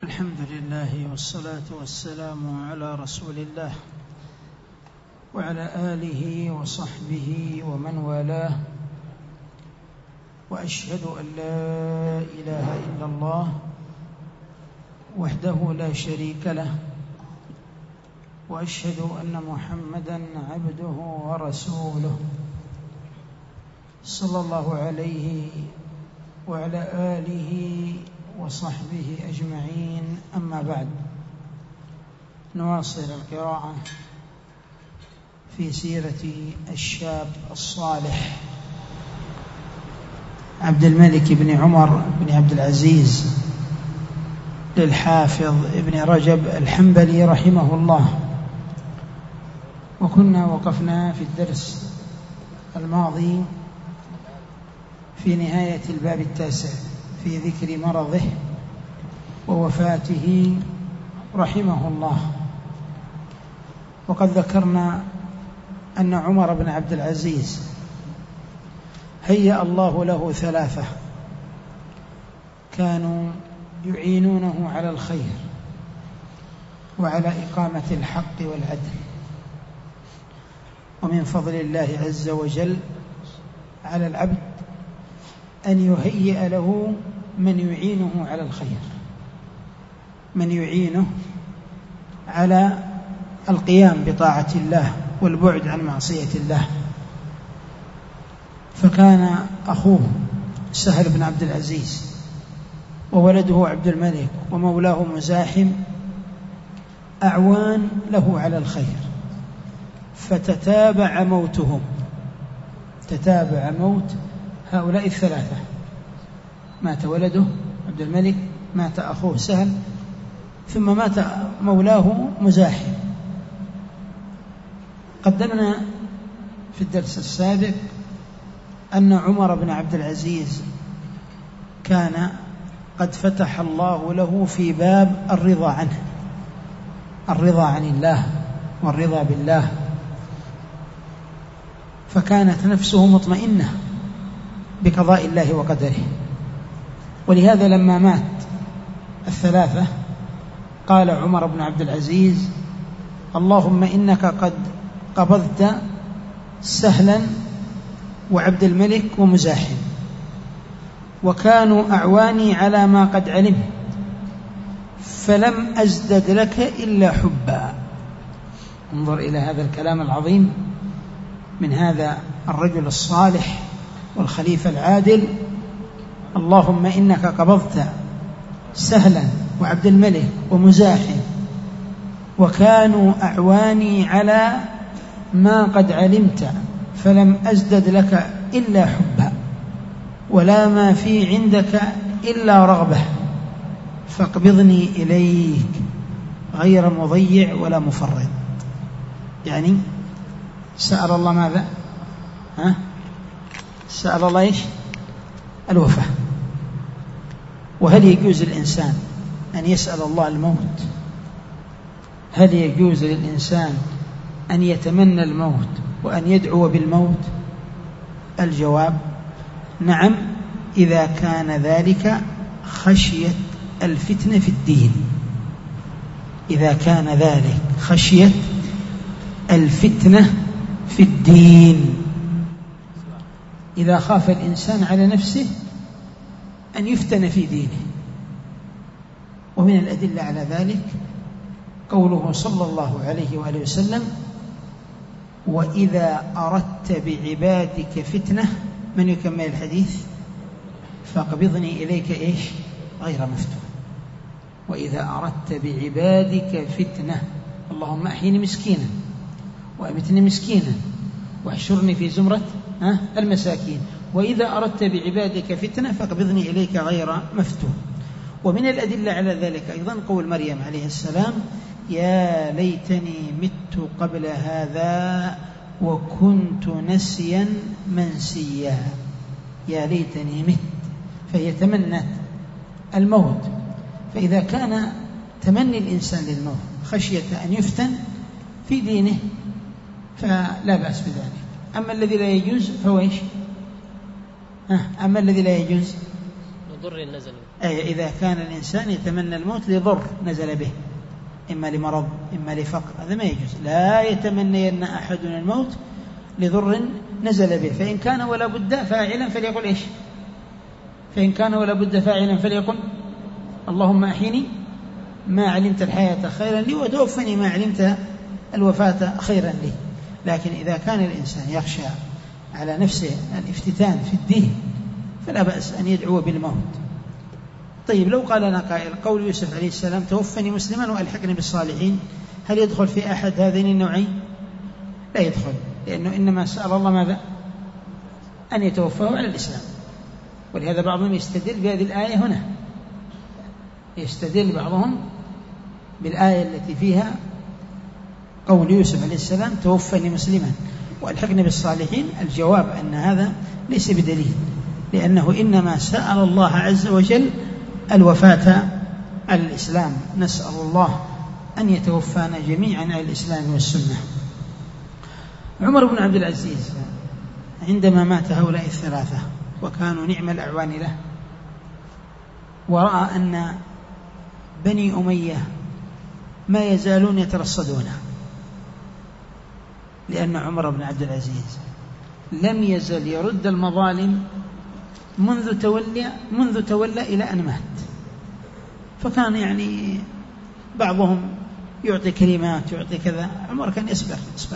الحمد لله والصلاة والسلام على رسول الله وعلى آله وصحبه ومن والاه، وأشهد أن لا إله إلا الله وحده لا شريك له، وأشهد أن محمدًا عبده ورسوله صلى الله عليه وعلى آله وصحبه أجمعين. أما بعد، نواصل القراءة في سيرة الشاب الصالح عبد الملك بن عمر بن عبد العزيز للحافظ ابن رجب الحنبلي رحمه الله. وكنا وقفنا في الدرس الماضي في نهاية الباب التاسع في ذكر مرضه ووفاته رحمه الله. وقد ذكرنا أن عمر بن عبد العزيز هيأ الله له ثلاثة كانوا يعينونه على الخير وعلى إقامة الحق والعدل، ومن فضل الله عز وجل على العبد أن يهيئ له من يعينه على الخير، من يعينه على القيام بطاعة الله والبعد عن معصية الله. فكان أخوه سهل بن عبد العزيز وولده عبد الملك ومولاه مزاحم أعوان له على الخير، فتتابع موتهم، تتابع موت هؤلاء الثلاثة. مات ولده عبد الملك، مات أخوه سهل، ثم مات مولاه مزاحم. قدمنا في الدرس السابق أن عمر بن عبد العزيز كان قد فتح الله له في باب الرضا عنه، الرضا عن الله والرضا بالله، فكانت نفسه مطمئنة بقضاء الله وقدره. ولهذا لما مات الثلاثة قال عمر بن عبد العزيز: اللهم إنك قد قبضت سهلا وعبد الملك ومزاحم، وكانوا أعواني على ما قد علمت، فلم أزدد لك إلا حبا. انظر إلى هذا الكلام العظيم من هذا الرجل الصالح والخليفة العادل: اللهم إنك قبضت سهلا وعبد الملك ومزاحم، وكانوا أعواني على ما قد علمت، فلم أزدد لك إلا حبا، ولا ما في عندك إلا رغبة، فاقبضني إليك غير مضيع ولا مفرط. يعني سأل الله ماذا؟ سأل الله إيش؟ الوفاة. وهل يجوز للإنسان أن يسأل الله الموت؟ هل يجوز للإنسان أن يتمنى الموت وأن يدعو بالموت؟ الجواب: نعم، إذا كان ذلك خشية الفتنة في الدين. إذا كان ذلك خشية الفتنة في الدين، إذا خاف الإنسان على نفسه أن يفتن في دينه. ومن الأدلة على ذلك قوله صلى الله عليه وآله وسلم: وإذا أردت بعبادك فتنة، من يكمل الحديث؟ فاقبضني إليك إيش؟ غير مفتون. وإذا أردت بعبادك فتنة، اللهم أحيني مسكينا وأمتني مسكينا واحشرني في زمرة المساكين. وإذا أردت بعبادك فتنة فاقبضني إليك غير مفتون. ومن الأدلة على ذلك أيضا قول مريم عليه السلام: يا ليتني مت قبل هذا وكنت نسيا منسيا. يا ليتني مت، فهي تمنت الموت. فإذا كان تمني الإنسان للموت خشية أن يفتن في دينه فلا بأس بذلك. أما الذي لا يجوز فهو إيش؟ أما الذي لا يجوز لضر نزل أي إذا كان الإنسان يتمنى الموت لضر نزل به، إما لمرض إما لفقر، هذا ما يجوز. لا يتمنين أحدنا الموت لضر نزل به، فإن كان ولا بد فاعلا فليقل إيش؟ فإن كان ولا بد فاعلا فليقل اللهم أحيني ما علمت الحياة خيرا لي وتوفني ما علمت الوفاة خيرا لي. لكن إذا كان الإنسان يخشى على نفسه الافتتان في الدين فلا بأس أن يدعو بالموت. طيب لو قال لنا قائل قول يوسف عليه السلام توفني مسلما وألحقني بالصالحين، هل يدخل في أحد هذين النوعين؟ لا يدخل، لأنه إنما سأل الله ماذا؟ أن يتوفاه على الإسلام. ولهذا بعضهم يستدل بهذه الآية هنا، يستدل بعضهم بالآية التي فيها قول يوسف عليه السلام توفني مسلما وألحقني بالصالحين. الجواب أن هذا ليس بدليل، لأنه إنما سأل الله عز وجل الوفاة على الإسلام. نسأل الله أن يتوفانا جميعا على الإسلام والسنة. عمر بن عبد العزيز عندما مات هؤلاء الثلاثة وكانوا نعم الأعوان له، ورأى أن بني أمية ما يزالون يترصدونه، لأن عمر بن عبد العزيز لم يزل يرد المظالم منذ تولى إلى أن مات. فكان يعني بعضهم يعطي كلمات يعطي كذا، عمر كان يصبر.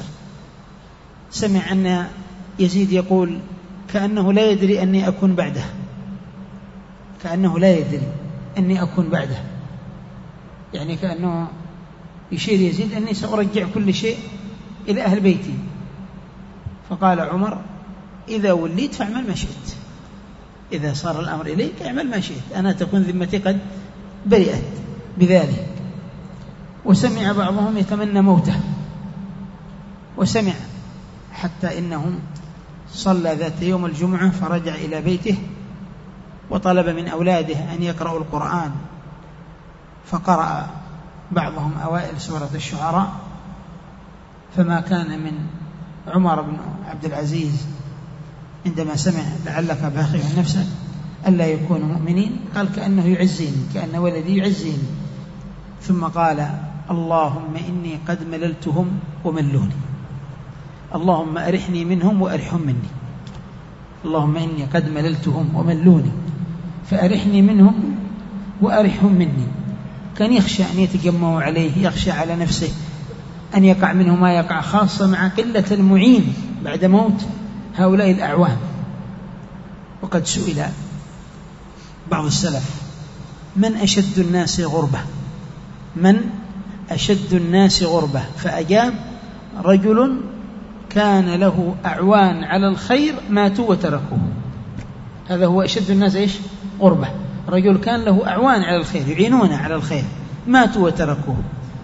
سمع أن يزيد يقول كأنه لا يدري أني أكون بعده، كأنه لا يدري أني أكون بعده، يعني كأنه يشير يزيد أني سأرجع كل شيء إلى أهل بيتي. فقال عمر إذا وليت فاعمل ما شئت، إذا صار الأمر إليك اعمل ما شئت، أنا تكون ذمتي قد برئت بذلك. وسمع بعضهم يتمنى موته، وسمع حتى إنه صلى ذات يوم الجمعة فرجع إلى بيته وطلب من أولاده أن يقرأوا القرآن، فقرأ بعضهم أوائل سورة الشعراء. فما كان من عمر بن عبد العزيز عندما سمع لعلك باخع نفسك ألا يكونوا مؤمنين، قال كأنه يعزيني، كأن ولدي يعزيني. ثم قال اللهم إني قد مللتهم وملوني، اللهم أرحني منهم وأرحهم مني، اللهم إني قد مللتهم وملوني فأرحني منهم وأرحهم مني. كان يخشى أن يتجمعوا عليه، يخشى على نفسه أن يقع منه ما يقع، خاصة مع قلة المعين بعد موت هؤلاء الأعوان. وقد سئل بعض السلف من أشد الناس غربة، من أشد الناس غربة؟ فأجاب رجل كان له أعوان على الخير ماتوا وتركوه. هذا هو أشد الناس إيش؟ غربة. رجل كان له أعوان على الخير يعينون على الخير ماتوا وتركوه.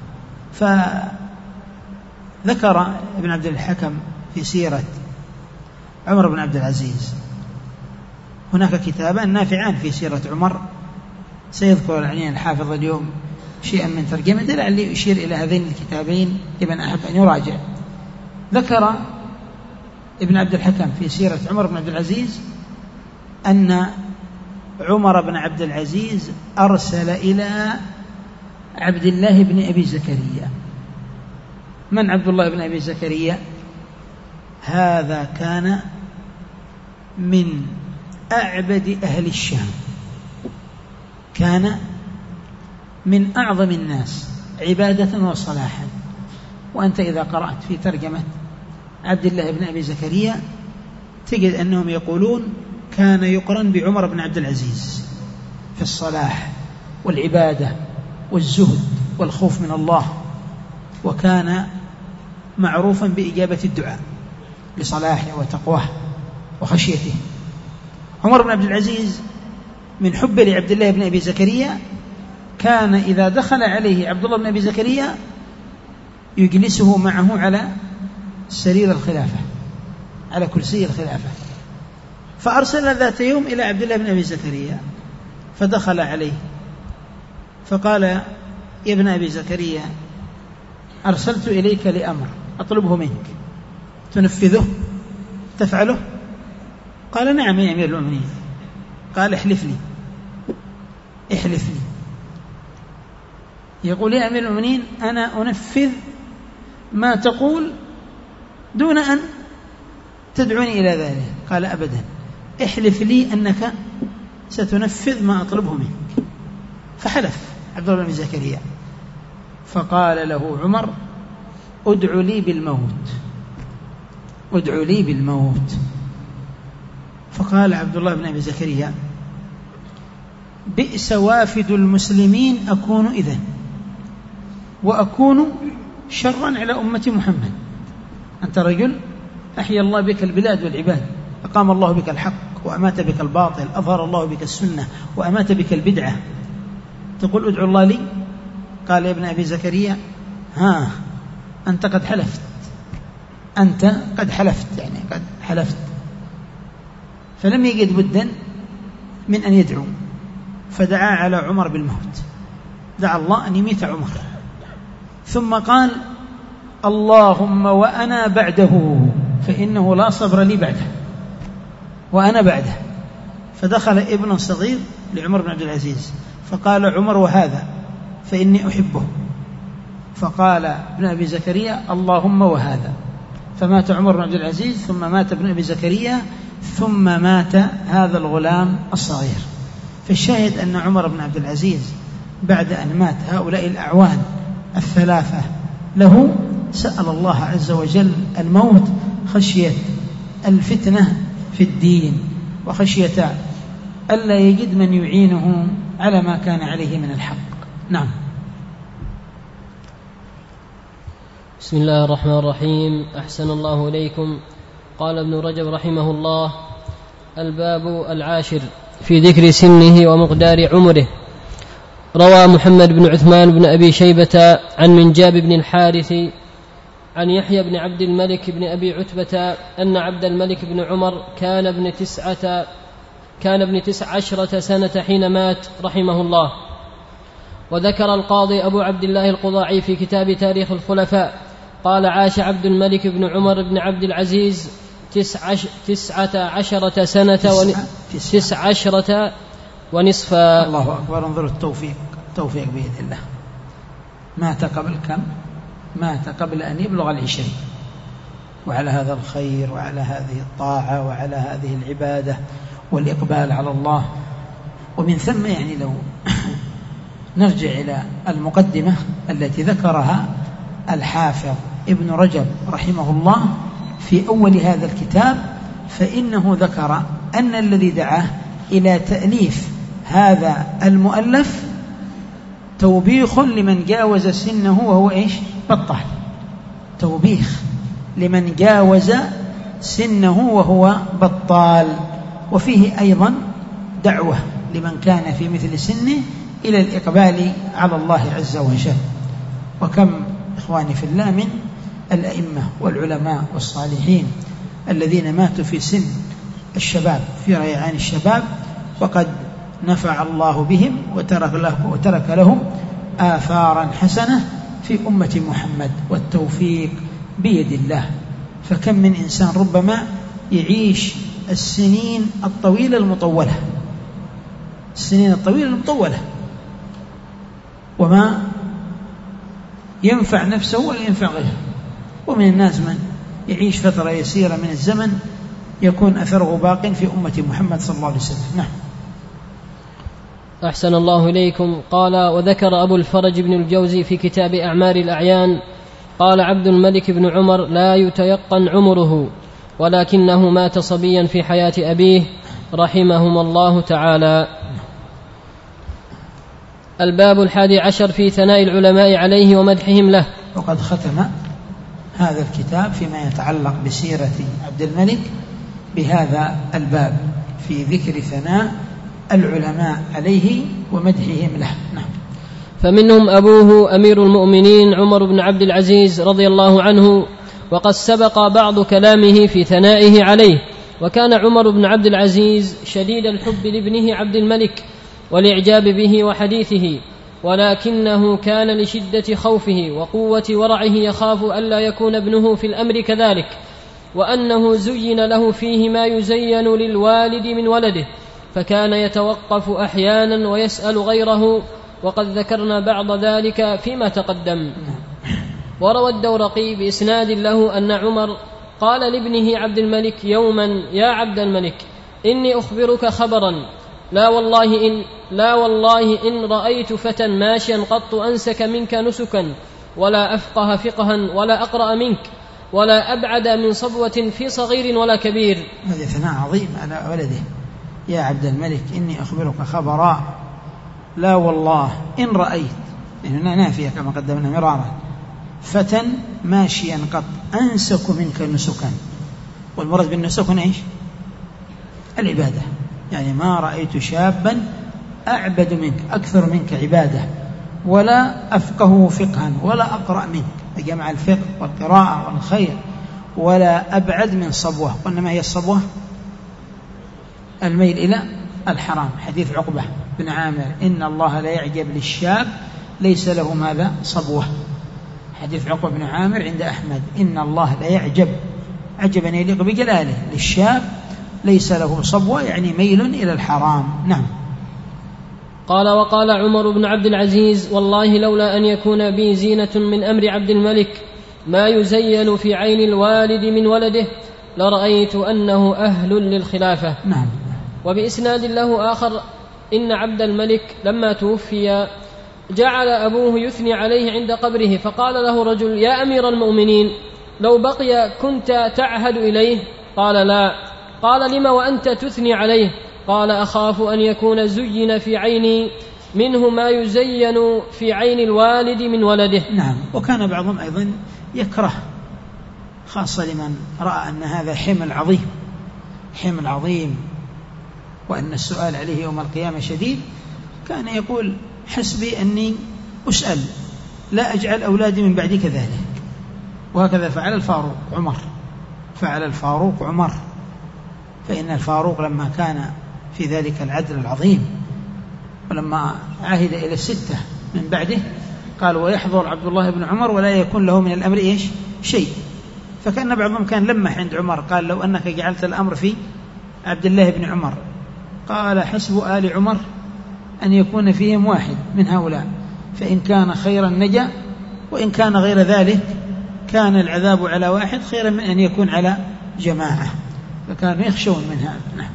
فذكر ابن عبد الحكم في سيرة عمر بن عبد العزيز، هناك كتابان نافعان في سيرة عمر، سيذكر العنين الحافظ اليوم شيئا من ترجمته لعلي يشير إلى هذين الكتابين لمن أحب أن يراجع. ذكر ابن عبد الحكم في سيرة عمر بن عبد العزيز أن عمر بن عبد العزيز أرسل إلى عبد الله بن أبي زكريا. من عبد الله بن أبي زكريا؟ هذا كان من أعبد أهل الشام، كان من أعظم الناس عبادة وصلاحا. وأنت إذا قرأت في ترجمة عبد الله بن أبي زكريا تجد أنهم يقولون كان يقرن بعمر بن عبد العزيز في الصلاح والعبادة والزهد والخوف من الله، وكان معروفا بإجابة الدعاء لصلاحه وتقواه وخشيته. عمر بن عبد العزيز من حب لعبد الله بن أبي زكريا كان إذا دخل عليه عبد الله بن أبي زكريا يجلسه معه على سرير الخلافة، على كرسي الخلافة. فأرسل ذات يوم إلى عبد الله بن أبي زكريا فدخل عليه فقال يا ابن أبي زكريا أرسلت إليك لأمر أطلبه منك تنفذه تفعله؟ قال نعم يا أمير المؤمنين. قال احلف لي. احلف لي. يقول يا أمير المؤمنين أنا أنفذ ما تقول دون أن تدعوني إلى ذلك. قال أبدا، احلف لي أنك ستنفذ ما أطلبه منك. فحلف عبد الله بن زكريا. فقال له عمر ادع لي بالموت، ادع لي بالموت. فقال عبد الله بن أبي زكريا بئس وافد المسلمين أكون إذن، وأكون شرا على أمة محمد. أنت رجل أحيا الله بك البلاد والعباد، أقام الله بك الحق وأمات بك الباطل، أظهر الله بك السنة وأمات بك البدعة، تقول ادعو الله لي؟ قال يا ابن أبي زكريا ها أنت قد حلفت، أنت قد حلفت، يعني قد حلفت. فلم يجد بدا من أن يدعو، فدعا على عمر بالموت، دعا الله أن يميت عمر، ثم قال اللهم وأنا بعده فإنه لا صبر لي بعده، وأنا بعده. فدخل ابن صغير لعمر بن عبد العزيز فقال عمر وهذا فإني أحبه. فقال ابن أبي زكريا اللهم وهذا. فمات عمر بن عبد العزيز، ثم مات ابن أبي زكريا، ثم مات هذا الغلام الصغير. فالشاهد أن عمر بن عبد العزيز بعد أن مات هؤلاء الأعوان الثلاثة له سأل الله عز وجل الموت خشية الفتنة في الدين، وخشية ألا يجد من يعينه على ما كان عليه من الحق. نعم. بسم الله الرحمن الرحيم. أحسن الله إليكم. قال ابن رجب رحمه الله: الباب العاشر في ذكر سنه ومقدار عمره. روى محمد بن عثمان بن أبي شيبة عن منجاب بن الحارث عن يحيى بن عبد الملك بن أبي عتبة أن عبد الملك بن عمر كان ابن 19 سنة حين مات رحمه الله. وذكر القاضي أبو عبد الله القضاعي في كتاب تاريخ الخلفاء قال: عاش عبد الملك بن عمر بن عبد العزيز 19 سنة 19 ونصفا. الله أكبر. انظر التوفيق بيد الله. مات قبل كم؟ مات قبل أن يبلغ 20، وعلى هذا الخير وعلى هذه الطاعة وعلى هذه العبادة والإقبال على الله. ومن ثم يعني لو نرجع إلى المقدمة التي ذكرها الحافظ ابن رجب رحمه الله في أول هذا الكتاب، فإنه ذكر أن الذي دعاه إلى تأليف هذا المؤلف توبيخ لمن جاوز سنه وهو إيش؟ بطال. توبيخ لمن جاوز سنه وهو بطال. وفيه أيضا دعوة لمن كان في مثل سنه إلى الإقبال على الله عز وجل. وكم إخواني في الله من الأئمة والعلماء والصالحين الذين ماتوا في سن الشباب، في ريعان الشباب، وقد نفع الله بهم وترك لهم آثارا حسنة في أمة محمد، والتوفيق بيد الله. فكم من إنسان ربما يعيش السنين الطويلة المطولة، السنين الطويلة المطولة، وما ينفع نفسه ولا ينفع غيره. ومن الناس من يعيش فترة يسيرة من الزمن يكون أثره باق في أمة محمد صلى الله عليه وسلم. نعم. أحسن الله إليكم. قال: وذكر أبو الفرج بن الجوزي في كتاب أعمار الأعيان قال: عبد الملك بن عمر لا يتيقن عمره، ولكنه مات صبيا في حياة أبيه رحمهما الله تعالى. الباب 11 في ثناء العلماء عليه ومدحهم له. وقد ختم هذا الكتاب فيما يتعلق بسيرة عبد الملك بهذا الباب في ذكر ثناء العلماء عليه ومدحهم له. نعم. فمنهم أبوه أمير المؤمنين عمر بن عبد العزيز رضي الله عنه، وقد سبق بعض كلامه في ثنائه عليه. وكان عمر بن عبد العزيز شديد الحب لابنه عبد الملك والإعجاب به وحديثه، ولكنه كان لشدة خوفه وقوة ورعه يخاف ألا يكون ابنه في الأمر كذلك، وأنه زين له فيه ما يزين للوالد من ولده، فكان يتوقف أحيانا ويسأل غيره، وقد ذكرنا بعض ذلك فيما تقدم. وروى الدورقي بإسناد له أن عمر قال لابنه عبد الملك يوما: يا عبد الملك، إني أخبرك خبرا، لا والله إن رأيت فتى ماشيا قط أنسك منك نسكا، ولا أفقه فقها، ولا أقرأ منك، ولا أبعد من صبوة في صغير ولا كبير. هذا ثناء عظيم على ولده. يا عبد الملك إني أخبرك خبرا، لا والله إن رأيت، هنا نافية كما قدمنا مرارا، فتى ماشيا قط أنسك منك نسكا. والمراد بالنسك هنا إيش؟ العبادة، يعني ما رأيت شابا أعبد منك أكثر منك عبادة، ولا أفقه فقها، ولا أقرأ منك، جمع الفقه والقراءة والخير، ولا أبعد من صبوة. وإنما هي الصبوة الميل إلى الحرام. حديث عقبة بن عامر: إن الله لا يعجب للشاب ليس له ماذا؟ صبوة. حديث عقبة بن عامر عند أحمد: إن الله لا يعجب، عجبا يليق بجلاله، للشاب ليس له صبوة، يعني ميل إلى الحرام. نعم. قال: وقال عمر بن عبد العزيز: والله لولا أن يكون بي زينة من أمر عبد الملك ما يزين في عين الوالد من ولده لرأيت أنه أهل للخلافة. نعم. وبإسناد له آخر: إن عبد الملك لما توفي جعل أبوه يثني عليه عند قبره، فقال له رجل: يا أمير المؤمنين، لو بقي كنت تعهد إليه؟ قال: لا. قال: لم وأنت تثني عليه؟ قال: أخاف أن يكون زين في عيني منه ما يزين في عين الوالد من ولده. نعم. وكان بعضهم أيضا يكره، خاصة لمن رأى أن هذا حمل عظيم وأن السؤال عليه يوم القيامة شديد، كان يقول: حسبي أني أسأل، لا أجعل أولادي من بعدي كذلك. وهكذا فعل الفاروق عمر. فإن الفاروق لما كان في ذلك العدل العظيم، ولما عهد إلى 6 من بعده، قال: ويحضر عبد الله بن عمر ولا يكون له من الأمر إيش؟ شيء. فكان بعضهم كان لمح عند عمر، قال: لو أنك جعلت الأمر في عبد الله بن عمر. قال: حسب آل عمر أن يكون فيهم واحد من هؤلاء، فإن كان خيرا نجا، وإن كان غير ذلك كان العذاب على واحد خيرا من أن يكون على جماعة. فكانوا يخشون من هذا. نعم.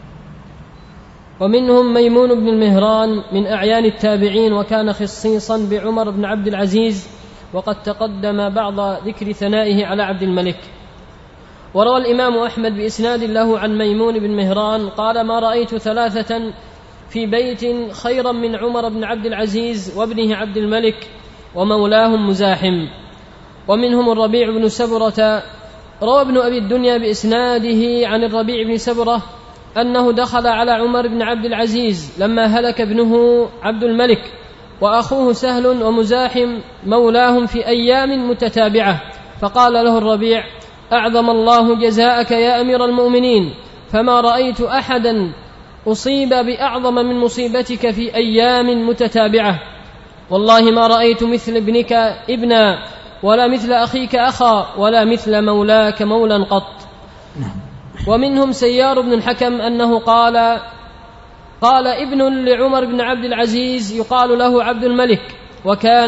ومنهم ميمون بن المهران من أعيان التابعين، وكان خصيصا بعمر بن عبد العزيز، وقد تقدم بعض ذكر ثنائه على عبد الملك. وروى الإمام أحمد بإسناد له عن ميمون بن مهران قال: ما رأيت 3 في بيت خيرا من عمر بن عبد العزيز وابنه عبد الملك ومولاهم مزاحم. ومنهم الربيع بن سبرة. روى ابن أبي الدنيا بإسناده عن الربيع بن سبرة أنه دخل على عمر بن عبد العزيز لما هلك ابنه عبد الملك وأخوه سهل ومزاحم مولاهم في أيام متتابعة، فقال له الربيع: أعظم الله جزاءك يا أمير المؤمنين، فما رأيت أحدا أصيب بأعظم من مصيبتك في أيام متتابعة، والله ما رأيت مثل ابنك ابنا، ولا مثل أخيك أخا، ولا مثل مولاك مولا قط. ومنهم سيار بن الحكم أنه قال ابن لعمر بن عبد العزيز يقال له عبد الملك، وكان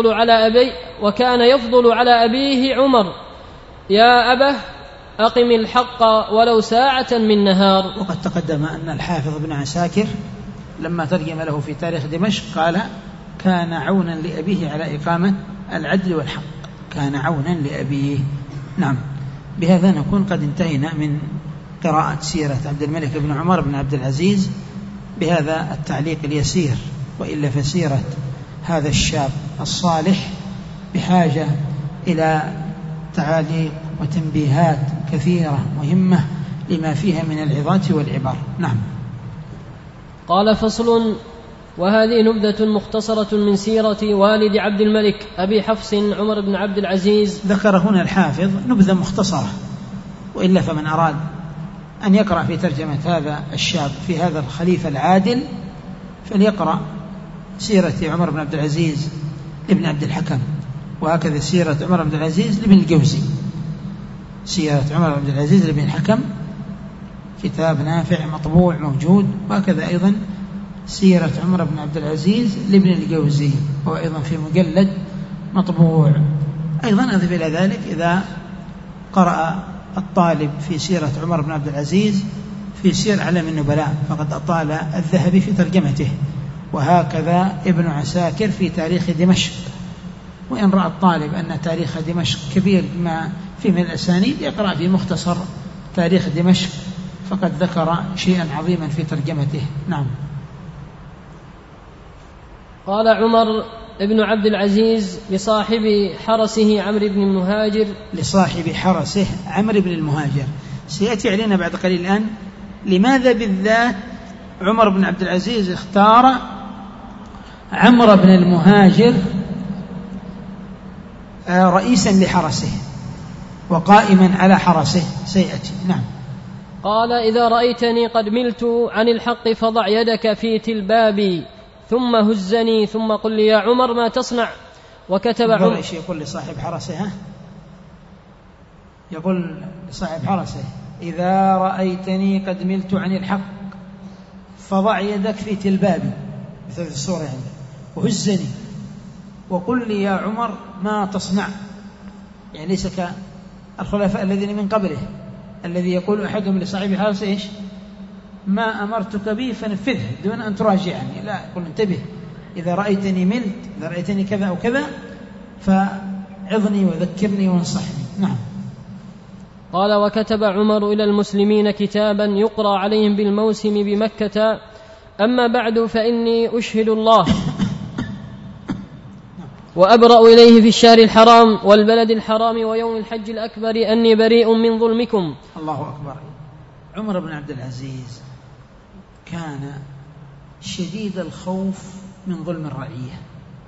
يفضل على أبيه عمر: يا أبه أقم الحق ولو ساعة من نهار. وقد تقدم أن الحافظ بن عساكر لما ترجم له في تاريخ دمشق قال: كان عونا لأبيه على إقامة العدل والحق. كان عونا لأبيه. نعم. بهذا نكون قد انتهينا من قراءة سيرة عبد الملك بن عمر بن عبد العزيز بهذا التعليق اليسير، وإلا فسيرة هذا الشاب الصالح بحاجة إلى تعاليق وتنبيهات كثيرة مهمة لما فيها من العظات والعبر. نعم. قال: فصل. وهذه نبذة مختصرة من سيرة والد عبد الملك أبي حفص عمر بن عبد العزيز. ذكر هنا الحافظ نبذة مختصرة، وإلا فمن أراد أن يقرأ في ترجمة هذا الشاب في هذا الخليفة العادل فليقرأ سيرة عمر بن عبد العزيز لابن عبد الحكم، وهكذا سيرة عمر بن عبد العزيز لابن الجوزي. سيرة عمر بن عبد العزيز لابن الحكم كتاب نافع مطبوع موجود. وهكذا أيضا سيرة عمر بن عبد العزيز لابن الجوزي، هو أيضا في مجلد مطبوع. أيضا أضف إلى ذلك إذا قرأ الطالب في سيرة عمر بن عبد العزيز في سير أعلام النبلاء فقد أطال الذهبي في ترجمته، وهكذا ابن عساكر في تاريخ دمشق. وإن رأى الطالب أن تاريخ دمشق كبير بما فيه من الأسانيد يقرأ في مختصر تاريخ دمشق فقد ذكر شيئا عظيما في ترجمته. نعم. قال عمر ابن عبد العزيز لصاحب حرسه عمرو بن المهاجر، لصاحب حرسه عمرو بن المهاجر. سيأتي علينا بعد قليل الآن لماذا بالذات عمر بن عبد العزيز اختار عمرو بن المهاجر رئيسا لحرسه وقائما على حرسه، سيأتي. نعم. قال إذا رأيتني قد ملت عن الحق فضع يدك في تلبابي ثم هزني ثم قل لي يا عمر ما تصنع. وكتب عمر. ايش يقول لصاحب حرسه؟ يقول لصاحب حرسه إذا رأيتني قد ملت عن الحق فضع يدك في تلبابي، مثل الصورة يعني، وهزني وقل لي يا عمر ما تصنع. يعني ليس كالخلفاء الذين من قبله الذي يقول أحدهم لصاحب حرسه إيش؟ ما أمرتك به فنفذه دون أن تراجعني. لا، يقول انتبه، إذا رأيتني ملت، إذا رأيتني كذا أو كذا فعظني وذكرني وانصحني. نعم. قال وكتب عمر إلى المسلمين كتابا يقرأ عليهم بالموسم بمكة: أما بعد فإني أشهد الله وأبرأ إليه في الشهر الحرام والبلد الحرام ويوم الحج الأكبر أني بريء من ظلمكم. الله أكبر. عمر بن عبد العزيز كان شديد الخوف من ظلم الرعية،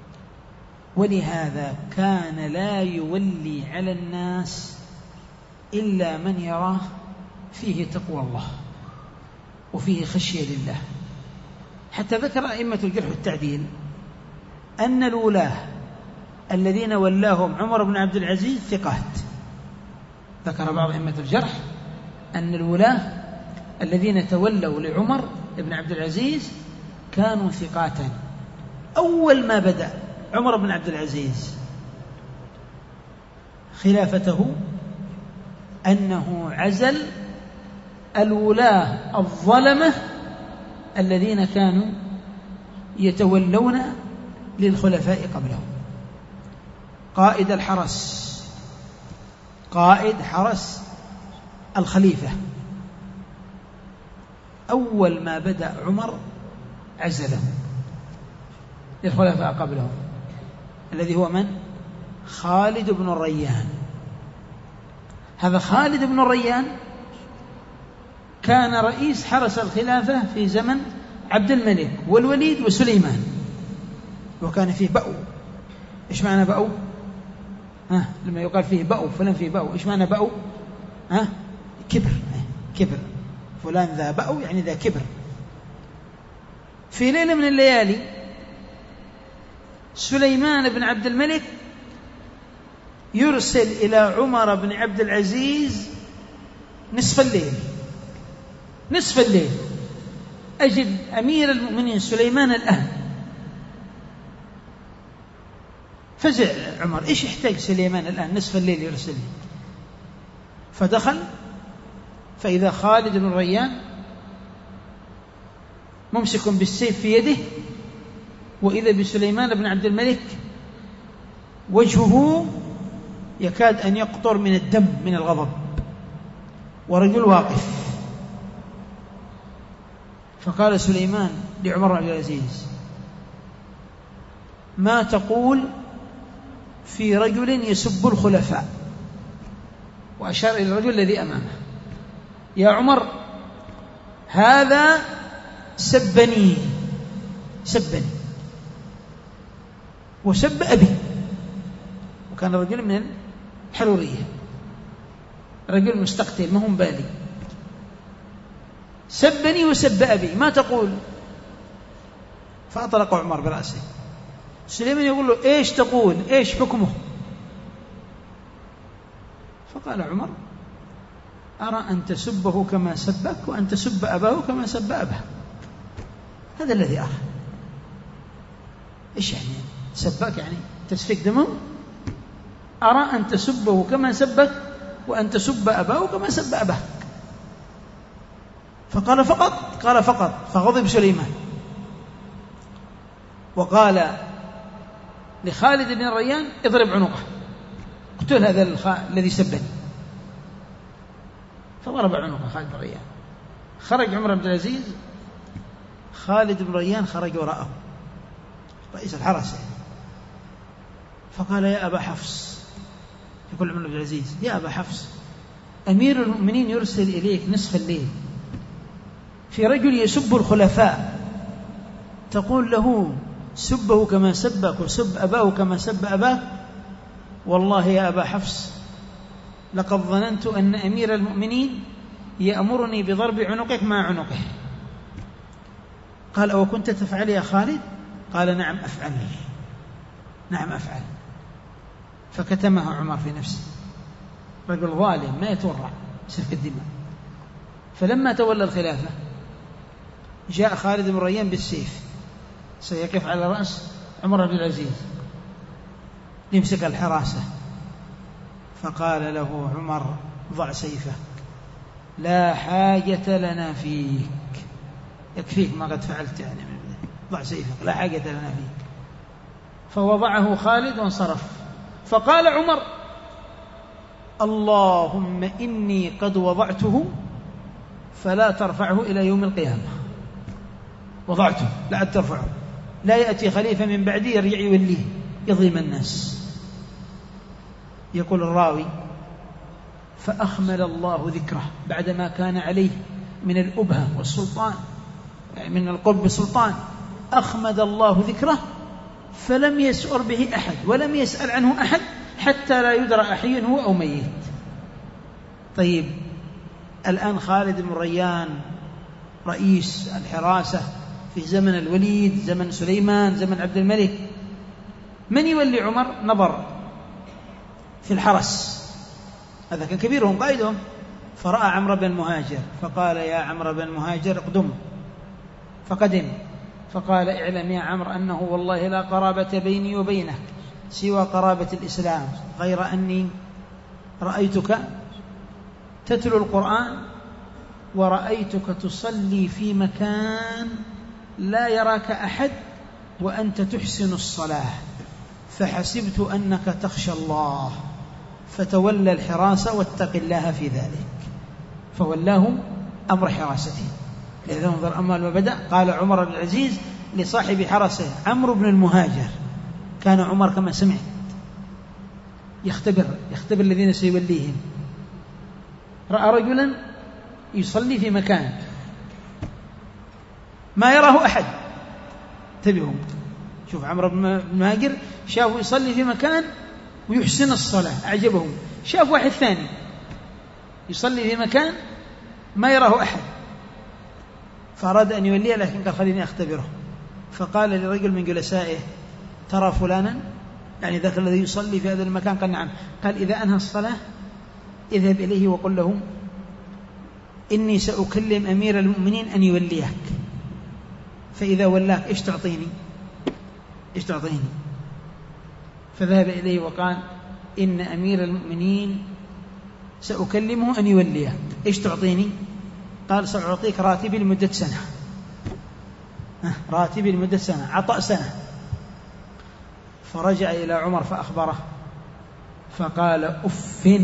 ولهذا كان لا يولي على الناس إلا من يراه فيه تقوى الله وفيه خشية لله. حتى ذكر أئمة الجرح والتعديل أن الولاة الذين ولاهم عمر بن عبد العزيز ثقات. ذكر بعض أئمة الجرح أن الولاة الذين تولوا لعمر بن عبد العزيز كانوا ثقاتا. أول ما بدأ عمر بن عبد العزيز خلافته أنه عزل الولاة الظلمة الذين كانوا يتولون للخلفاء قبلهم. قائد الحرس، قائد حرس الخليفة، أول ما بدأ عمر عزله للخلفاء قبلهم، الذي هو من؟ خالد بن الريان. هذا خالد بن الريان كان رئيس حرس الخلافة في زمن عبد الملك والوليد وسليمان، وكان فيه بأو. إيش معنى بأو؟ لما يقال فيه بأو فلان فيه بأو، إيش معنى بأو؟ كبر، كبر، فلان ذا بأو يعني ذا كبر. في ليلة من الليالي سليمان بن عبد الملك يرسل إلى عمر بن عبد العزيز نصف الليل أجد أمير المؤمنين سليمان الآن. فزع عمر، إيش يحتاج سليمان الآن نصف الليل يرسله؟ فدخل فإذا خالد بن الريان ممسك بالسيف في يده، وإذا بسليمان بن عبد الملك وجهه يكاد أن يقطر من الدم من الغضب، ورجل واقف. فقال سليمان لعمر بن عبد العزيز: ما تقول في رجل يسب الخلفاء؟ وأشار إلى الرجل الذي أمامه: يا عمر، هذا سبني وسب أبي. وكان رجل من الحرورية، رجل مستقتل ما هم بالي، سبني وسب أبي، ما تقول؟ فأطلق عمر برأسه. سليمان يقول له: إيش تقول؟ إيش حكمه؟ فقال عمر: أرى أن تسبه كما سبك وأن تسب أباه كما سب أباك. هذا الذي أرى. إيش يعني سبك؟ يعني تسفك دمه. أرى أن تسبه كما سبك وأن تسب أباه كما سب أباك. فقال فقط؟ قال فقط. فغضب سليمان وقال لخالد بن الريان اضرب عنقه، اقتل هذا الذي سبني. فضرب عنقه خالد بن الريان. خرج عمر بن العزيز، خالد بن الريان خرج وراءه رئيس الحرس، فقال يا أبا حفص، يقول عمر بن العزيز يا أبا حفص، أمير المؤمنين يرسل إليك نصف الليل في رجل يسب الخلفاء، تقول له سبه كما سبك وسب أباه كما سب أباك؟ والله يا أبا حفص لقد ظننت أن أمير المؤمنين يأمرني بضرب عنقك مع عنقه. قال أو كنت تفعل يا خالد؟ قال نعم أفعل، نعم أفعل. فكتمه عمر في نفسه، رجل ظالم ما يتورع سفك الدماء. فلما تولى الخلافة جاء خالد بن الريان بالسيف سيقف على رأس عمر بن العزيز يمسك الحراسة. فقال له عمر ضع سيفك، لا حاجة لنا فيك، يكفيك ما قد فعلت، يعني ضع سيفك لا حاجة لنا فيك. فوضعه خالد وانصرف. فقال عمر اللهم إني قد وضعته فلا ترفعه إلى يوم القيامة. وضعته لا ترفعه، لا يأتي خليفة من بعدي يرجع يوليه يظلم الناس. يقول الراوي فأخمل الله ذكره بعدما كان عليه من الأبهة والسلطان، يعني من القرب بالسلطان، أخمد الله ذكره فلم يسؤر به أحد ولم يسأل عنه أحد حتى لا يدرى أحي هو أو ميت. طيب الآن خالد بن الريان رئيس الحراسة في زمن الوليد، زمن سليمان، زمن عبد الملك، من يولي عمر؟ نظر في الحرس، هذا كان كبيرهم قائدهم، فرأى عمرو بن المهاجر فقال يا عمرو بن المهاجر اقدم. فقدم فقال اعلم يا عمرو أنه والله لا قرابة بيني وبينك سوى قرابة الإسلام، غير أني رأيتك تتلو القرآن ورأيتك تصلي في مكان لا يراك أحد وأنت تحسن الصلاة، فحسبت أنك تخشى الله فتولى الحراسة واتق الله في ذلك. فولاهم أمر حراسته. لذا انظر أمال ما بدأ. قال عمر بن العزيز لصاحب حرسه عمرو بن المهاجر، كان عمر كما سمعت يختبر الذين سيوليهم. رأى رجلا يصلي في مكان ما يراه أحد، انتبهوا، شوف عمرو بن المهاجر شافوا يصلي في مكان ويحسن الصلاة أعجبهم، شاف واحد ثاني يصلي في مكان ما يراه أحد، فأراد أن يوليه، لكن قال خليني أختبره. فقال لرجل من جلسائه ترى فلانا، يعني ذاك الذي يصلي في هذا المكان؟ قال نعم. قال إذا أنهى الصلاة اذهب إليه وقل له إني سأكلم أمير المؤمنين أن يوليك، فإذا ولاك إيش تعطيني؟ فذهب إليه وقال إن أمير المؤمنين سأكلمه أن يوليك، إيش تعطيني؟ قال سأعطيك راتبي لمدة سنة، راتبي لمدة سنة، عطاء سنة. فرجع إلى عمر فأخبره فقال أف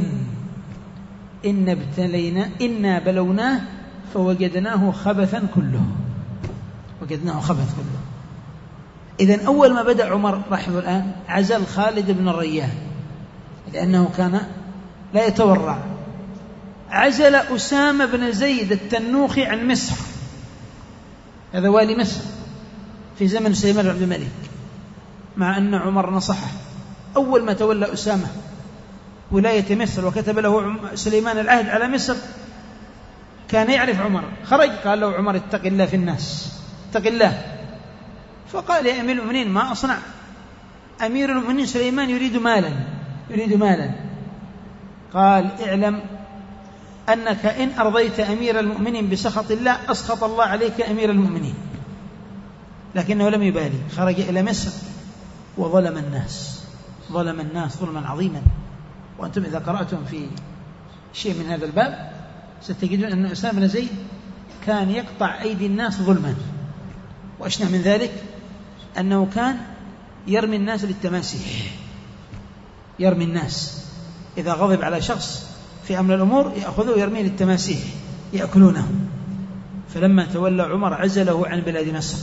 إنا بلوناه فوجدناه خبثا كله، إذن أول ما بدأ عمر رحمه الآن عزل خالد بن الريان لأنه كان لا يتورع، عزل أسامة بن زيد التنوخي عن مصر، هذا والي مصر في زمن سليمان بن عبد الملك، مع أن عمر نصحه. أول ما تولى أسامة ولاية مصر وكتب له سليمان العهد على مصر كان يعرف عمر، خرج قال له عمر اتق الله في الناس، اتق الله. فقال يا أمير المؤمنين ما أصنع؟ أمير المؤمنين سليمان يريد مالا. قال اعلم أنك إن أرضيت أمير المؤمنين بسخط الله أسخط الله عليك أمير المؤمنين، لكنه لم يبالي، خرج إلى مصر وظلم الناس، ظلم الناس ظلما عظيما. وأنتم إذا قرأتم في شيء من هذا الباب ستجدون أن أسامة بن زيد كان يقطع أيدي الناس ظلما. وأشنع من ذلك أنه كان يرمي الناس للتماسيح، يرمي الناس إذا غضب على شخص في أمر الأمور يأخذه ويرميه للتماسيح يأكلونه. فلما تولى عمر عزله عن بلاد مصر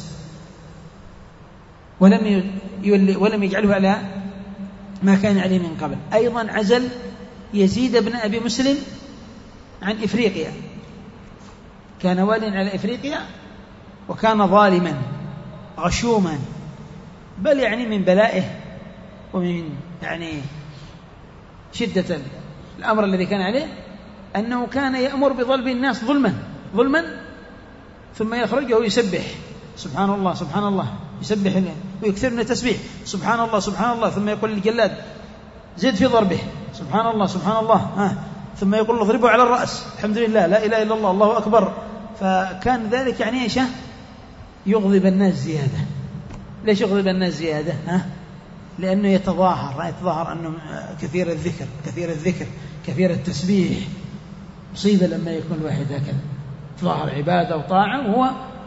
ولم يجعله على ما كان عليه من قبل. أيضا عزل يزيد بن أبي مسلم عن إفريقيا، كان واليا على إفريقيا وكان ظالما غشوما، بل يعني من بلائه ومن يعني شدة الأمر الذي كان عليه أنه كان يأمر بظلم الناس ظلما ثم يخرج ويسبح سبحان الله سبحان الله، يسبح ويكثر من التسبيح سبحان الله سبحان الله، ثم يقول للجلاد زد في ضربه سبحان الله سبحان الله، ثم يقول له اضربه على الرأس الحمد لله لا إله إلا الله الله أكبر. فكان ذلك يعني إيش؟ يغضب الناس زيادة. ليش يغضب الناس زيادة؟ لأنه يتظاهر أنه كثير الذكر كثير التسبيح. مصيبة لما يكون الواحد هكذا تظاهر عبادة وطاعة وهو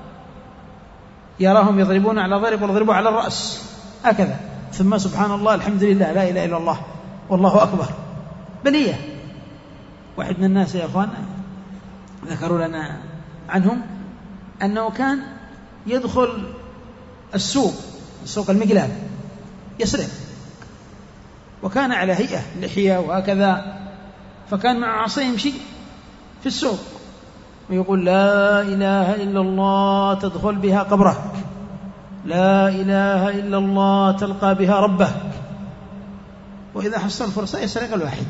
يراهم يضربون على ضرب ويضربوا على الرأس هكذا، ثم سبحان الله الحمد لله لا إله إلا الله والله أكبر. بلية. واحد من الناس يا أخوان ذكروا لنا عنهم أنه كان يدخل السوق المقلاب يسرق، وكان على هيئة لحية وهكذا، فكان مع عصا يمشي في السوق ويقول لا إله إلا الله تدخل بها قبرك، لا إله إلا الله تلقى بها ربك. وإذا حصل فرصة يسرق الواحد،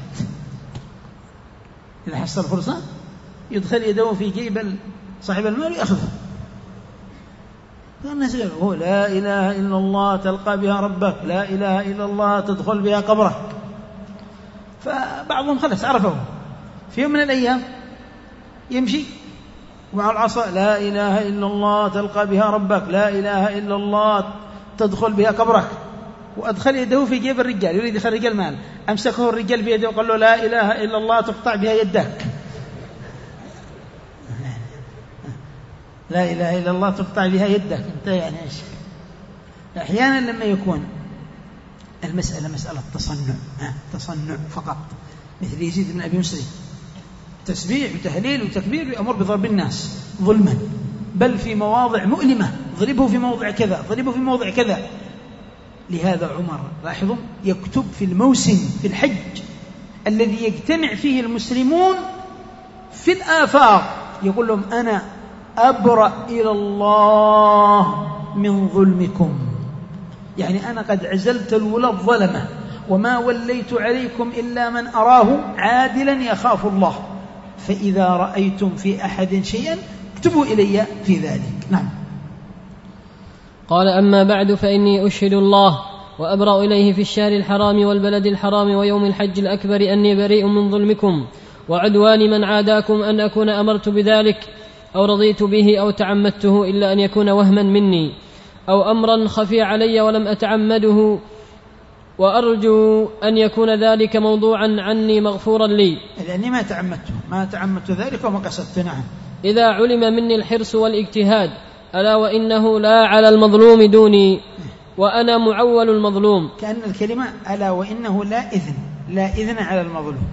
إذا حصل فرصة يدخل يده في جيب صاحب المال ويأخذه. فالناس يقول لا إله إلا الله تلقى بها ربك، لا إله إلا الله تدخل بها قبرك. فبعضهم خلص عرفه، في يوم من الأيام يمشي ومع العصا لا إله إلا الله تلقى بها ربك، لا إله إلا الله تدخل بها قبرك، وأدخل يده في جيب الرجال يريد يدخل الرجال مال، أمسكه الرجال بيده وقال له لا إله إلا الله تقطع بها يدك، لا إله إلا الله تقطع بها يدك. انت يعني إيش؟ أحيانا لما يكون المسألة مسألة تصنع فقط، مثل يزيد بن أبي مسلم تسبيح وتهليل وتكبير ويأمر بضرب الناس ظلما، بل في مواضع مؤلمة، ضربه في موضع كذا ضربه في موضع كذا. لهذا عمر لاحظوا يكتب في الموسم في الحج الذي يجتمع فيه المسلمون في الآفاق يقول لهم أنا أبرأ إلى الله من ظلمكم، يعني أنا قد عزلت الولاة الظلمة وما وليت عليكم إلا من أراه عادلا يخاف الله، فإذا رأيتم في أحد شيئا اكتبوا إلي في ذلك. نعم. قال أما بعد فإني أشهد الله وأبرأ إليه في الشهر الحرام والبلد الحرام ويوم الحج الأكبر أني بريء من ظلمكم وعدوان من عاداكم، أن أكون أمرت بذلك أو رضيت به أو تعمدته، إلا أن يكون وهما مني أو أمرا خفي علي ولم أتعمده، وأرجو أن يكون ذلك موضوعا عني مغفورا لي، لأني ما تعمدت ذلك وما قصدت. نعم. إذا علم مني الحرص والاجتهاد، ألا وإنه لا على المظلوم دوني وأنا معول المظلوم. كأن الكلمة ألا وإنه لا إذن على المظلوم،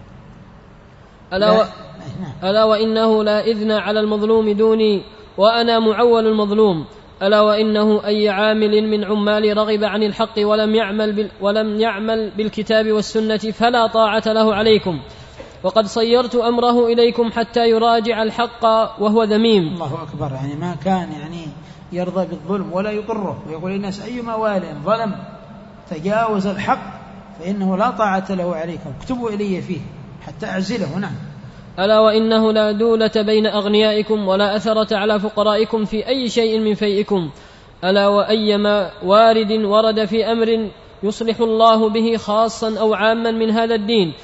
ألا وإنه لا إذن على المظلوم دوني وأنا معول المظلوم، ألا وإنه أي عامل من عمالي رغب عن الحق ولم يعمل بالكتاب والسنة فلا طاعة له عليكم، وقد صيرت أمره إليكم حتى يراجع الحق وهو ذميم. الله أكبر. يعني ما كان يرضى بالظلم ولا يقره، ويقول الناس أيما وال ظلم تجاوز الحق فإنه لا طاعة له عليكم، اكتبوا إلي فيه حتى أعزله. نعم. ألا وإنه لا دولة بين أغنيائكم ولا أثرة على فقرائكم في أي شيء من فيئكم، ألا وأيما ورد في أمر يصلح الله به خاصا أو عاما من هذا الدين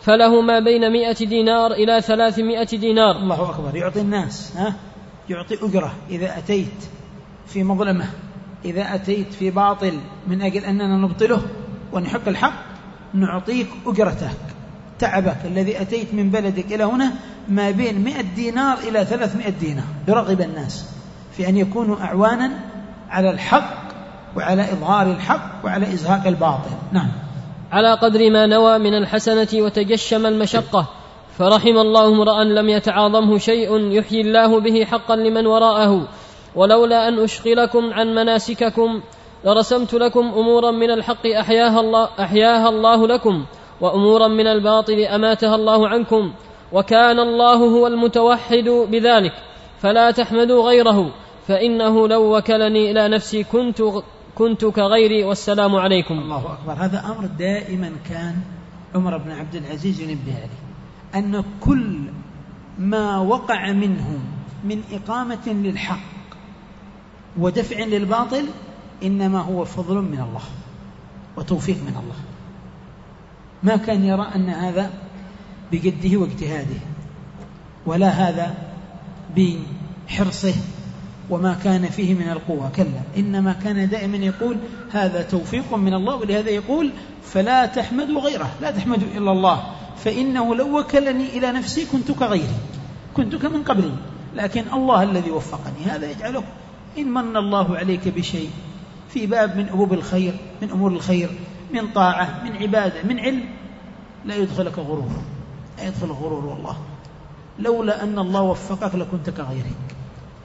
فله ما بين 100 دينار إلى 300 دينار. الله أكبر. يعطي الناس، يعطي أجرة إذا أتيت في مظلمة، إذا أتيت في باطل من أجل أننا نبطله ونحق الحق، نعطيك أجرتك، تعبك الذي أتيت من بلدك إلى هنا ما بين 100 دينار إلى 300 دينار، يرغب الناس في أن يكونوا أعوانا على الحق وعلى إظهار الحق وعلى إزهاق الباطل. نعم. على قدر ما نوى من الحسنة وتجشم المشقة. فرحم الله امرأ لم يتعاظمه شيء يحيي الله به حقا لمن وراءه. ولولا أن أشغلكم عن مناسككم لرسمت لكم أمورا من الحق أحياها الله لكم، وأمورا من الباطل أماتها الله عنكم، وكان الله هو المتوحد بذلك، فلا تحمدوا غيره، فإنه لو وكلني إلى نفسي كنت كغيري، والسلام عليكم. الله أكبر. هذا أمر دائما كان عمر بن عبد العزيز ينبه عليه، أن كل ما وقع منهم من إقامة للحق ودفع للباطل إنما هو فضل من الله وتوفيق من الله، ما كان يرى أن هذا بجده واجتهاده، ولا هذا بحرصه وما كان فيه من القوة، كلا، إنما كان دائما يقول هذا توفيق من الله. ولهذا يقول فلا تحمدوا غيره، لا تحمدوا إلا الله، فإنه لو وكلني إلى نفسي كنت كغيري، كنت كمن قبلي، لكن الله الذي وفقني. هذا يجعلك إن من الله عليك بشيء في باب من أبواب الخير، من أمور الخير، من طاعة، من عبادة، من علم، لا يدخلك غرور، لا يدخل غرور. والله لولا أن الله وفقك لكنت كغيرك،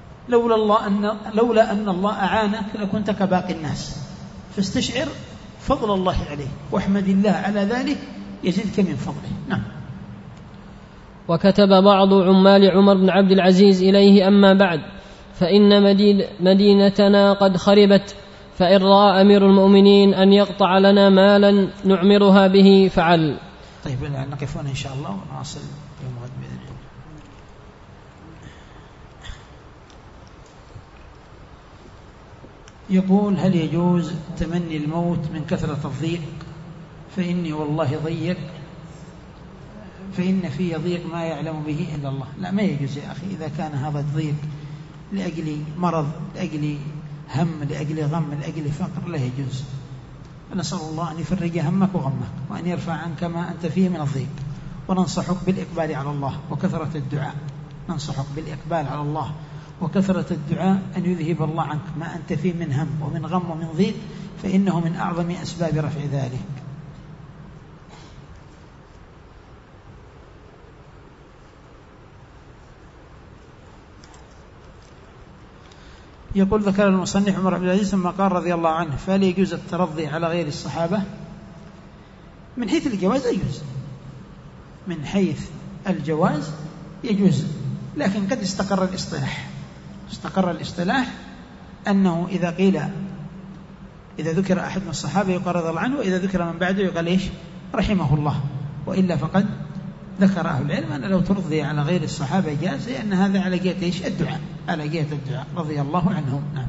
لولا أن الله أعانك لكنت كباقي الناس. فاستشعر فضل الله عليك واحمد الله على ذلك يزيدك من فضله. نعم. وكتب بعض عمال عمر بن عبد العزيز إليه: أما بعد، فإن مدينتنا قد خربت، فإن رأى أمير المؤمنين أن يقطع لنا مالا نعمرها به فعل. طيب نقفون إن شاء الله ونواصل يوم غد بإذن الله. يقول: هل يجوز تمني الموت من كثرة الضيق؟ فإني والله ضيق، فإن في ضيق ما يعلم به إلا الله. لا، ما يجوز يا أخي. إذا كان هذا الضيق لأجل مرض، لأجل هم، لأجل غم، لأجل فقر، لا يجوز. نسأل الله أن يفرج همك وغمك وأن يرفع عنك ما أنت فيه من الضيق. وننصحك بالإقبال على الله وكثرة الدعاء، ننصحك بالإقبال على الله وكثرة الدعاء أن يذهب الله عنك ما أنت فيه من هم ومن غم ومن ضيق، فإنه من أعظم أسباب رفع ذلك. يقول: ذكر المصنف عمر بن العزيز ثم قال رضي الله عنه: فهل يجوز الترضي على غير الصحابة؟ من حيث الجواز يجوز، من حيث الجواز يجوز، لكن قد استقر الاصطلاح أنه إذا قيل، إذا ذكر أحد من الصحابة يقال رضي الله عنه، وإذا ذكر من بعده يقال إيش؟ رحمه الله. وإلا فقد ذكر أهل العلم أن لو ترضي على غير الصحابة جاز، لأن هذا على جهة إيش؟ الدعاء، على جهة الدعاء رضي الله عنهم. نعم.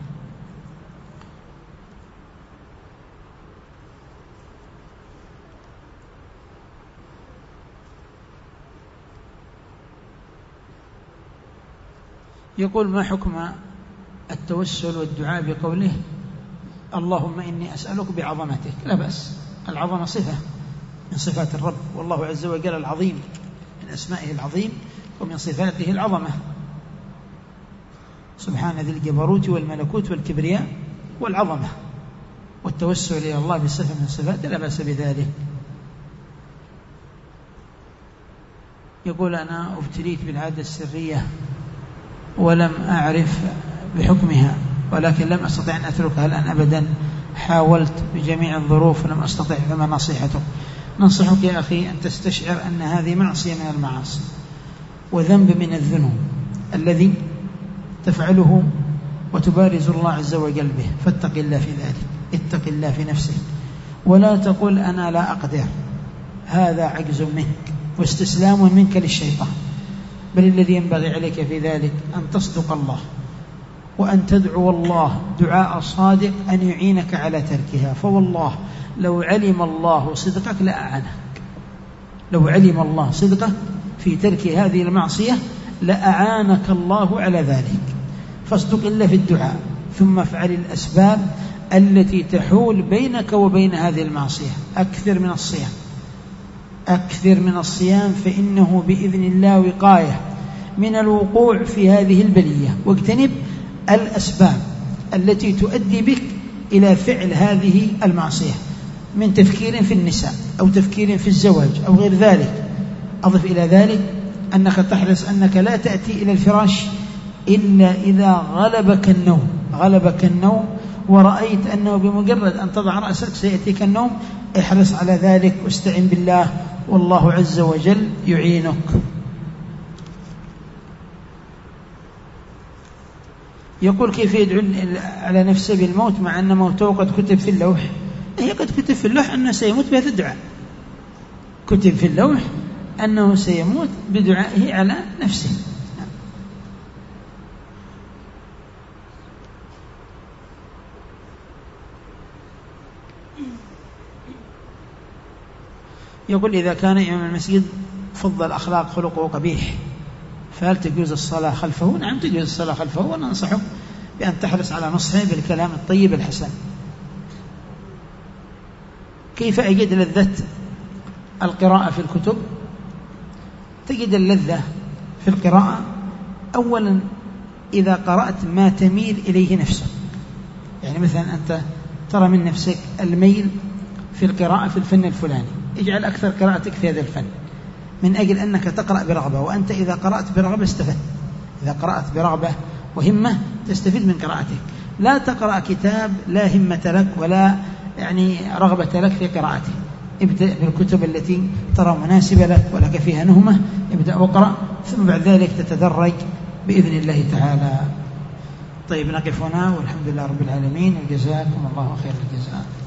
يقول: ما حكم التوسل والدعاء بقوله اللهم إني أسألك بعظمتك؟ لا بأس، العظمة صفة من صفات الرب، والله عز وجل العظيم، من أسمائه العظيم ومن صفاته العظمة، سبحان ذي الجبروت والملكوت والكبرياء والعظمة، والتوسل إلى الله بصفة من صفاته لا بأس بذلك. يقول: أنا ابتليت بالعادة السرية ولم أعرف بحكمها، ولكن لم أستطع أن أتركها الآن أبدا، حاولت بجميع الظروف ولم أستطع، فما نصيحتك؟ ننصحك يا أخي أن تستشعر أن هذه معصية من المعاصي وذنب من الذنوب الذي تفعله وتبارز الله عز وجل به، فاتق الله في ذلك، اتق الله في نفسك، ولا تقل أنا لا أقدر، هذا عجز منك واستسلام منك للشيطان، بل الذي ينبغي عليك في ذلك أن تصدق الله وأن تدعو الله دعاء صادق أن يعينك على تركها، فوالله لو علم الله صدقك لأعنك، لو علم الله صدقه في ترك هذه المعصية لأعانك الله على ذلك. فاصدق إلا في الدعاء، ثم افعل الأسباب التي تحول بينك وبين هذه المعصية. أكثر من الصيام فإنه بإذن الله وقاية من الوقوع في هذه البلية. واجتنب الأسباب التي تؤدي بك إلى فعل هذه المعصية من تفكير في النساء أو تفكير في الزواج أو غير ذلك. أضف إلى ذلك أنك تحرص أنك لا تأتي إلى الفراش إلا إذا غلبك النوم ورأيت أنه بمجرد أن تضع رأسك سيأتيك النوم. احرص على ذلك واستعن بالله، والله عز وجل يعينك. يقول: كيف يدعو على نفسه بالموت مع أن موته قد كتب في اللوح؟ هي قد كتب في اللوح أنه سيموت بهذا الدعاء، كتب في اللوح أنه سيموت بدعائه على نفسه. يقول: إذا كان إمام المسجد فضل الأخلاق خلقه قبيح فهل تجوز الصلاة خلفه؟ نعم تجوز الصلاة خلفه، وننصحك بأن تحرص على نصحه بالكلام الطيب الحسن. كيف أجد لذة القراءة في الكتب؟ تجد اللذة في القراءة أولا إذا قرأت ما تميل إليه نفسك. يعني مثلا أنت ترى من نفسك الميل في القراءة في الفن الفلاني، اجعل أكثر قراءتك في هذا الفن من أجل أنك تقرأ برغبة. وأنت إذا قرأت برغبة استفدت، إذا قرأت برغبة وهمة تستفيد من قراءتك. لا تقرأ كتاب لا همة لك ولا رغبة لك في قراءته. ابدأ بالكتب التي ترى مناسبة لك ولك فيها نهمة، ابدأ وقرأ، ثم بعد ذلك تتدرج بإذن الله تعالى. طيب نقف هنا، والحمد لله رب العالمين، وجزاكم الله خير الجزاء.